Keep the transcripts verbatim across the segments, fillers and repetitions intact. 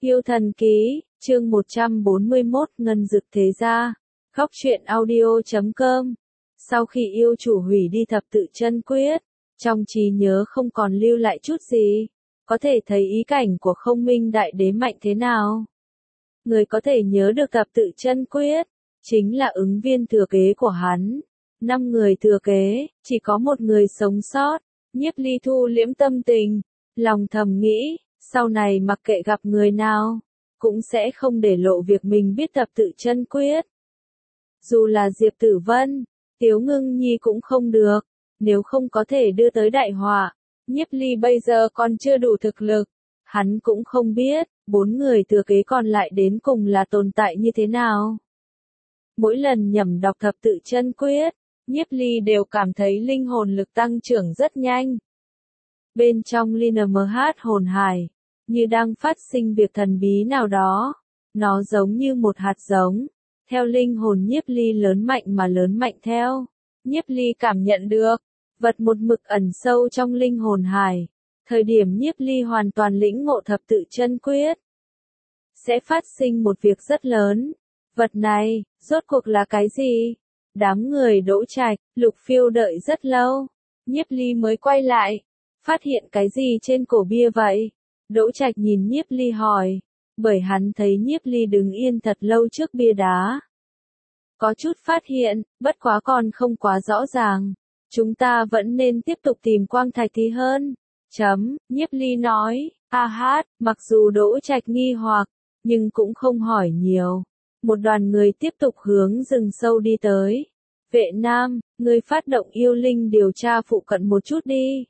Yêu thần ký, chương một trăm bốn mươi mốt Ngân Dực Thế Gia, Góc truyện audio chấm com. Sau khi yêu chủ hủy đi thập tự chân quyết, trong trí nhớ không còn lưu lại chút gì, có thể thấy ý cảnh của Không Minh Đại Đế mạnh thế nào. Người có thể nhớ được thập tự chân quyết, chính là ứng viên thừa kế của hắn. Năm người thừa kế, chỉ có một người sống sót. Nhiếp Ly thu liễm tâm tình, lòng thầm nghĩ, sau này mặc kệ gặp người nào, cũng sẽ không để lộ việc mình biết thập tự chân quyết. Dù là Diệp Tử Vân, Tiếu Ngưng Nhi cũng không được, nếu không có thể đưa tới đại họa. Nhiếp Ly bây giờ còn chưa đủ thực lực, hắn cũng không biết, bốn người thừa kế còn lại đến cùng là tồn tại như thế nào. Mỗi lần nhẩm đọc thập tự chân quyết, Nhiếp Ly đều cảm thấy linh hồn lực tăng trưởng rất nhanh. Bên trong Ly N M H hồn hải, như đang phát sinh việc thần bí nào đó, nó giống như một hạt giống, theo linh hồn Nhiếp Ly lớn mạnh mà lớn mạnh theo. Nhiếp Ly cảm nhận được, vật một mực ẩn sâu trong linh hồn hải, thời điểm Nhiếp Ly hoàn toàn lĩnh ngộ thập tự chân quyết, sẽ phát sinh một việc rất lớn. Vật này, rốt cuộc là cái gì? Đám người Đỗ Trạch, Lục Phiêu đợi rất lâu, Nhiếp Ly mới quay lại, phát hiện cái gì trên cổ bia vậy? Đỗ Trạch nhìn Nhiếp Ly hỏi, bởi hắn thấy Nhiếp Ly đứng yên thật lâu trước bia đá. Có chút phát hiện, bất quá còn không quá rõ ràng. Chúng ta vẫn nên tiếp tục tìm quang thạch thì hơn. Chấm, Nhiếp Ly nói, a hát, mặc dù Đỗ Trạch nghi hoặc, nhưng cũng không hỏi nhiều. Một đoàn người tiếp tục hướng rừng sâu đi tới. Vệ Nam, người phát động yêu linh điều tra phụ cận một chút đi.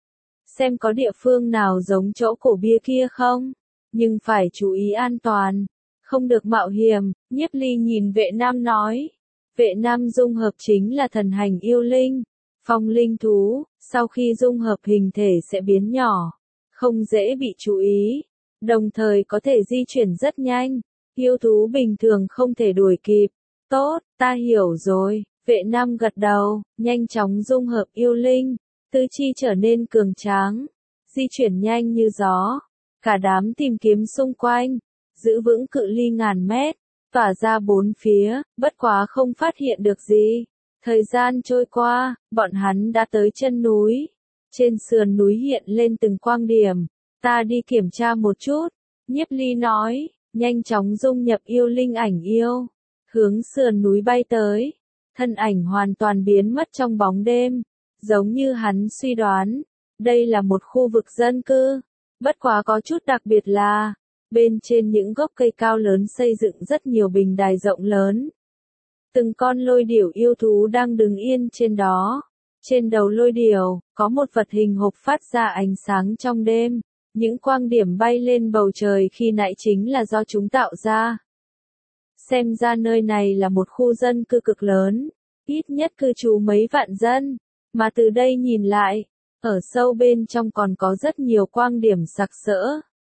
Xem có địa phương nào giống chỗ cổ bia kia không? Nhưng phải chú ý an toàn, không được mạo hiểm. Nhiếp Ly nhìn Vệ Nam nói. Vệ Nam dung hợp chính là thần hành yêu linh, phong linh thú, sau khi dung hợp hình thể sẽ biến nhỏ, không dễ bị chú ý, đồng thời có thể di chuyển rất nhanh. Yêu thú bình thường không thể đuổi kịp. Tốt, ta hiểu rồi. Vệ Nam gật đầu, nhanh chóng dung hợp yêu linh, tứ chi trở nên cường tráng, di chuyển nhanh như gió. Cả đám tìm kiếm xung quanh, giữ vững cự ly ngàn mét, tỏa ra bốn phía, bất quá không phát hiện được gì. Thời gian trôi qua, bọn hắn đã tới chân núi. Trên sườn núi hiện lên từng quang điểm. Ta đi kiểm tra một chút. Nhiếp Ly nói, nhanh chóng dung nhập yêu linh ảnh yêu, hướng sườn núi bay tới. Thân ảnh hoàn toàn biến mất trong bóng đêm, giống như hắn suy đoán, đây là một khu vực dân cư. Bất quá có chút đặc biệt là, bên trên những gốc cây cao lớn xây dựng rất nhiều bình đài rộng lớn. Từng con lôi điểu yêu thú đang đứng yên trên đó. Trên đầu lôi điểu, có một vật hình hộp phát ra ánh sáng trong đêm. Những quang điểm bay lên bầu trời khi nãy chính là do chúng tạo ra. Xem ra nơi này là một khu dân cư cực lớn, ít nhất cư trú mấy vạn dân, mà từ đây nhìn lại, ở sâu bên trong còn có rất nhiều quang điểm sặc sỡ.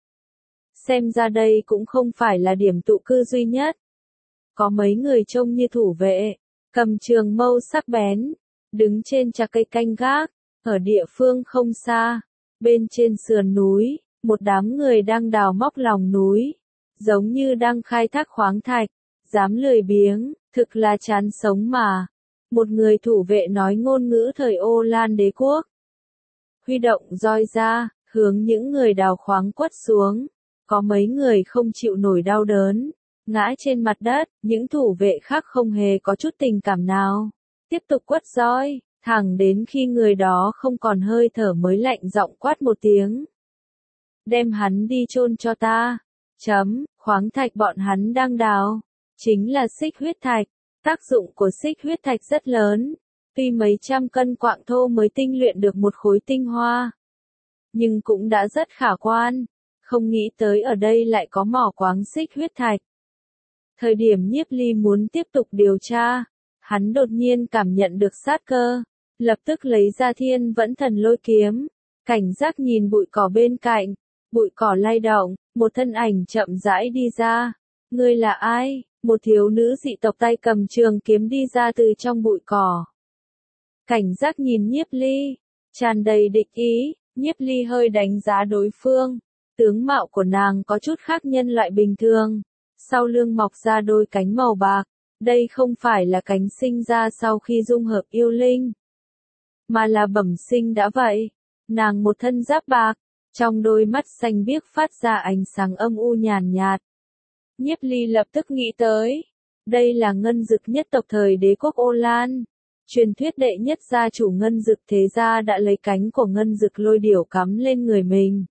Xem ra đây cũng không phải là điểm tụ cư duy nhất. Có mấy người trông như thủ vệ, cầm trường mâu sắc bén, đứng trên chạc cây canh gác, ở địa phương không xa. Bên trên sườn núi, một đám người đang đào móc lòng núi, giống như đang khai thác khoáng thạch, dám lười biếng, thực là chán sống mà. Một người thủ vệ nói ngôn ngữ thời Ô Lan đế quốc. Huy động roi ra, hướng những người đào khoáng quất xuống. Có mấy người không chịu nổi đau đớn, ngã trên mặt đất, những thủ vệ khác không hề có chút tình cảm nào. Tiếp tục quất roi. Thẳng đến khi người đó không còn hơi thở mới lạnh giọng quát một tiếng. Đem hắn đi chôn cho ta. Chấm, khoáng thạch bọn hắn đang đào, chính là xích huyết thạch. Tác dụng của xích huyết thạch rất lớn. Tuy mấy trăm cân quặng thô mới tinh luyện được một khối tinh hoa, nhưng cũng đã rất khả quan. Không nghĩ tới ở đây lại có mỏ khoáng xích huyết thạch. Thời điểm Nhiếp Ly muốn tiếp tục điều tra, hắn đột nhiên cảm nhận được sát cơ, lập tức lấy ra Thiên Vẫn Thần Lôi kiếm, cảnh giác nhìn bụi cỏ bên cạnh, bụi cỏ lay động, một thân ảnh chậm rãi đi ra. Ngươi là ai? Một thiếu nữ dị tộc tay cầm trường kiếm đi ra từ trong bụi cỏ. Cảnh giác nhìn Nhiếp Ly, tràn đầy địch ý. Nhiếp Ly hơi đánh giá đối phương, Tướng mạo của nàng có chút khác nhân loại bình thường. Sau lưng mọc ra đôi cánh màu bạc. Đây không phải là cánh sinh ra sau khi dung hợp yêu linh, mà là bẩm sinh đã vậy. Nàng một thân giáp bạc, trong đôi mắt xanh biếc phát ra ánh sáng âm u nhàn nhạt. Nhiếp Ly lập tức nghĩ tới, đây là ngân dực nhất tộc thời đế quốc Ô Lan. Truyền thuyết đệ nhất gia chủ ngân dực thế gia đã lấy cánh của ngân dực lôi điểu cắm lên người mình.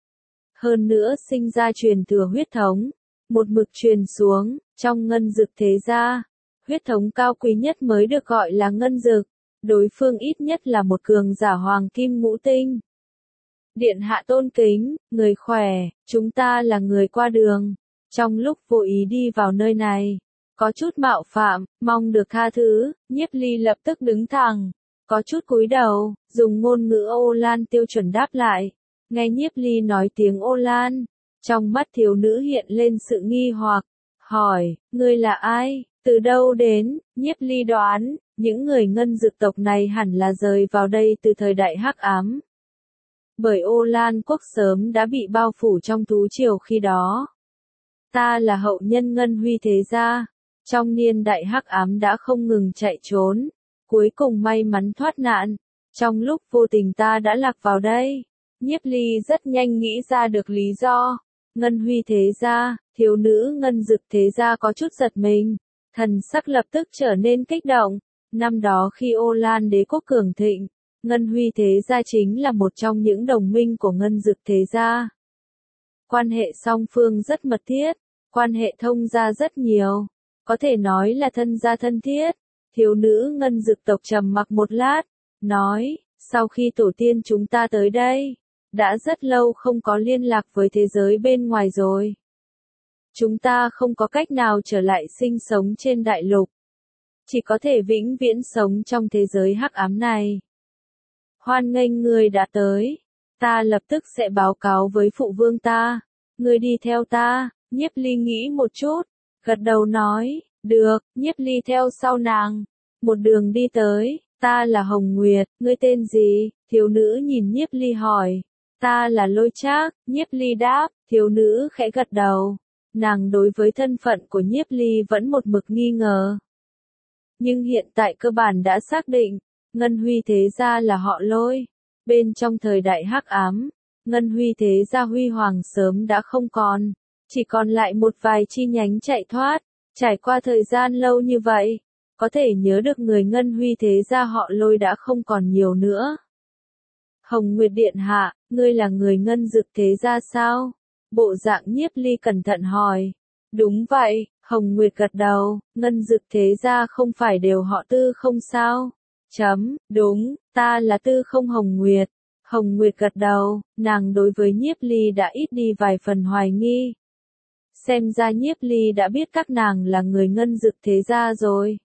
Hơn nữa sinh ra truyền thừa huyết thống, một mực truyền xuống, trong ngân dực thế gia, huyết thống cao quý nhất mới được gọi là ngân dực, đối phương ít nhất là một cường giả hoàng kim ngũ tinh. Điện hạ tôn kính, người khỏe, chúng ta là người qua đường, trong lúc vô ý đi vào nơi này, có chút mạo phạm, mong được tha thứ. Nhiếp Ly lập tức đứng thẳng, có chút cúi đầu, dùng ngôn ngữ Ô Lan tiêu chuẩn đáp lại. Nghe Nhiếp Ly nói tiếng Ô Lan, trong mắt thiếu nữ hiện lên sự nghi hoặc, hỏi, ngươi là ai, từ đâu đến? Nhiếp Ly đoán, những người ngân dực tộc này hẳn là rời vào đây từ thời đại hắc ám. Bởi Ô Lan quốc sớm đã bị bao phủ trong thú triều khi đó. Ta là hậu nhân ngân huy thế gia, trong niên đại hắc ám đã không ngừng chạy trốn, cuối cùng may mắn thoát nạn, trong lúc vô tình ta đã lạc vào đây. Nhiếp Ly rất nhanh nghĩ ra được lý do. Ngân huy thế gia, thiếu nữ ngân dực thế gia có chút giật mình, thần sắc lập tức trở nên kích động. Năm đó khi Ô Lan đế quốc cường thịnh, Ngân huy thế gia chính là một trong những đồng minh của ngân dực thế gia. Quan hệ song phương rất mật thiết, quan hệ thông gia rất nhiều, có thể nói là thân gia thân thiết. Thiếu nữ ngân dực tộc trầm mặc một lát, nói, sau khi tổ tiên chúng ta tới đây, đã rất lâu không có liên lạc với thế giới bên ngoài rồi. Chúng ta không có cách nào trở lại sinh sống trên đại lục, chỉ có thể vĩnh viễn sống trong thế giới hắc ám này. Hoan nghênh ngươi đã tới, ta lập tức sẽ báo cáo với phụ vương ta, ngươi đi theo ta. Nhiếp Ly nghĩ một chút, gật đầu nói, được. Nhiếp Ly theo sau nàng, một đường đi tới. Ta là Hồng Nguyệt, ngươi tên gì? Thiếu nữ nhìn Nhiếp Ly hỏi. Ta là Lôi Trác. Nhiếp Ly đáp. Thiếu nữ khẽ gật đầu, nàng đối với thân phận của Nhiếp Ly vẫn một mực nghi ngờ, nhưng hiện tại cơ bản đã xác định, Ngân huy thế gia là họ Lôi. Bên trong thời đại hắc ám, Ngân huy thế gia huy hoàng sớm đã không còn, chỉ còn lại một vài chi nhánh chạy thoát. Trải qua thời gian lâu như vậy, có thể nhớ được người Ngân huy thế gia họ Lôi đã không còn nhiều nữa. Hồng Nguyệt điện hạ, ngươi là người Ngân dực thế gia sao? Bộ dạng Nhiếp Ly cẩn thận hỏi. Đúng vậy. Hồng Nguyệt gật đầu. Ngân dực thế gia không phải đều họ Tư không sao? Chấm, đúng, ta là Tư không Hồng Nguyệt. Hồng Nguyệt gật đầu, nàng đối với Nhiếp Ly đã ít đi vài phần hoài nghi. Xem ra Nhiếp Ly đã biết các nàng là người ngân dực thế gia rồi.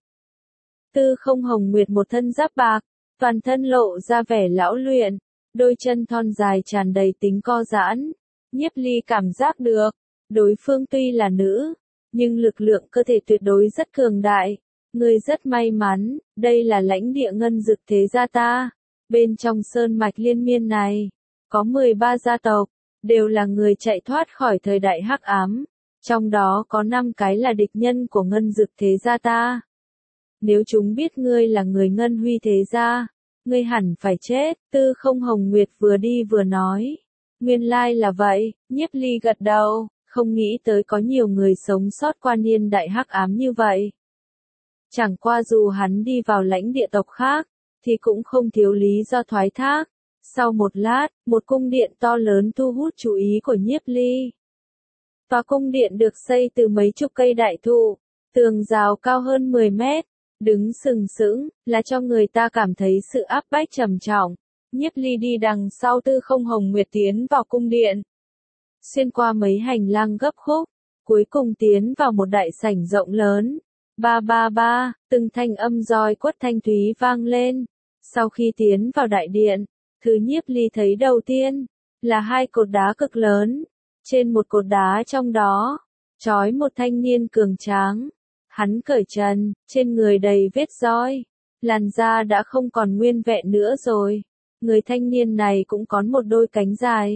Tư không Hồng Nguyệt một thân giáp bạc, toàn thân lộ ra vẻ lão luyện, đôi chân thon dài tràn đầy tính co giãn. Nhiếp Ly cảm giác được, đối phương tuy là nữ, nhưng lực lượng cơ thể tuyệt đối rất cường đại. Ngươi rất may mắn, đây là lãnh địa ngân dực thế gia ta. Bên trong sơn mạch liên miên này, có mười ba gia tộc, đều là người chạy thoát khỏi thời đại hắc ám. Trong đó có năm cái là địch nhân của ngân dực thế gia ta. Nếu chúng biết ngươi là người ngân huy thế gia, ngươi hẳn phải chết. Tư không Hồng Nguyệt vừa đi vừa nói. Nguyên lai là vậy. Nhiếp Ly gật đầu, không nghĩ tới có nhiều người sống sót qua niên đại hắc ám như vậy. Chẳng qua dù hắn đi vào lãnh địa tộc khác, thì cũng không thiếu lý do thoái thác. Sau một lát, một cung điện to lớn thu hút chú ý của Nhiếp Ly. Tòa cung điện được xây từ mấy chục cây đại thụ, tường rào cao hơn mười mét, đứng sừng sững, là cho người ta cảm thấy sự áp bách trầm trọng. Nhiếp Ly đi đằng sau Tư không Hồng Nguyệt tiến vào cung điện, xuyên qua mấy hành lang gấp khúc, cuối cùng tiến vào một đại sảnh rộng lớn. Ba ba ba, từng thanh âm roi quất thanh thúy vang lên. Sau khi tiến vào đại điện, thứ Nhiếp Ly thấy đầu tiên là hai cột đá cực lớn. Trên một cột đá trong đó, trói một thanh niên cường tráng. Hắn cởi trần, trên người đầy vết roi, làn da đã không còn nguyên vẹn nữa rồi. Người thanh niên này cũng có một đôi cánh dài,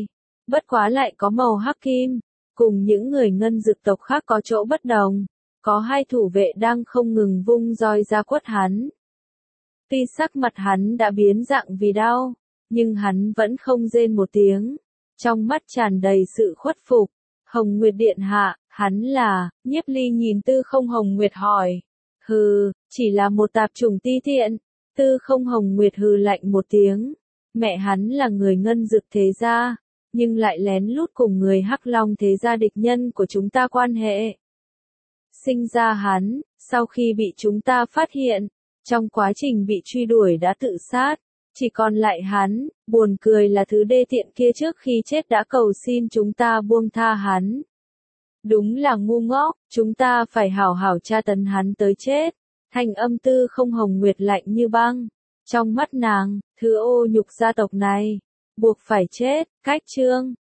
bất quá lại có màu hắc kim, cùng những người ngân dực tộc khác có chỗ bất đồng. Có hai thủ vệ đang không ngừng vung roi ra quất hắn. Tuy sắc mặt hắn đã biến dạng vì đau, nhưng hắn vẫn không rên một tiếng. Trong mắt tràn đầy sự khuất phục. Hồng Nguyệt điện hạ, hắn là, Nhiếp Ly nhìn Tư Không Hồng Nguyệt hỏi. Hừ, chỉ là một tạp chủng ti tiện. Tư Không Hồng Nguyệt hừ lạnh một tiếng. Mẹ hắn là người ngân dực thế gia, nhưng lại lén lút cùng người Hắc Long thế gia địch nhân của chúng ta quan hệ. Sinh ra hắn, sau khi bị chúng ta phát hiện, trong quá trình bị truy đuổi đã tự sát. Chỉ còn lại hắn, buồn cười là thứ đê tiện kia trước khi chết đã cầu xin chúng ta buông tha hắn. Đúng là ngu ngốc, chúng ta phải hảo hảo tra tấn hắn tới chết. Thanh âm Tư Không Hồng Nguyệt lạnh như băng. Trong mắt nàng, thứ ô nhục gia tộc này, buộc phải chết, cách chương.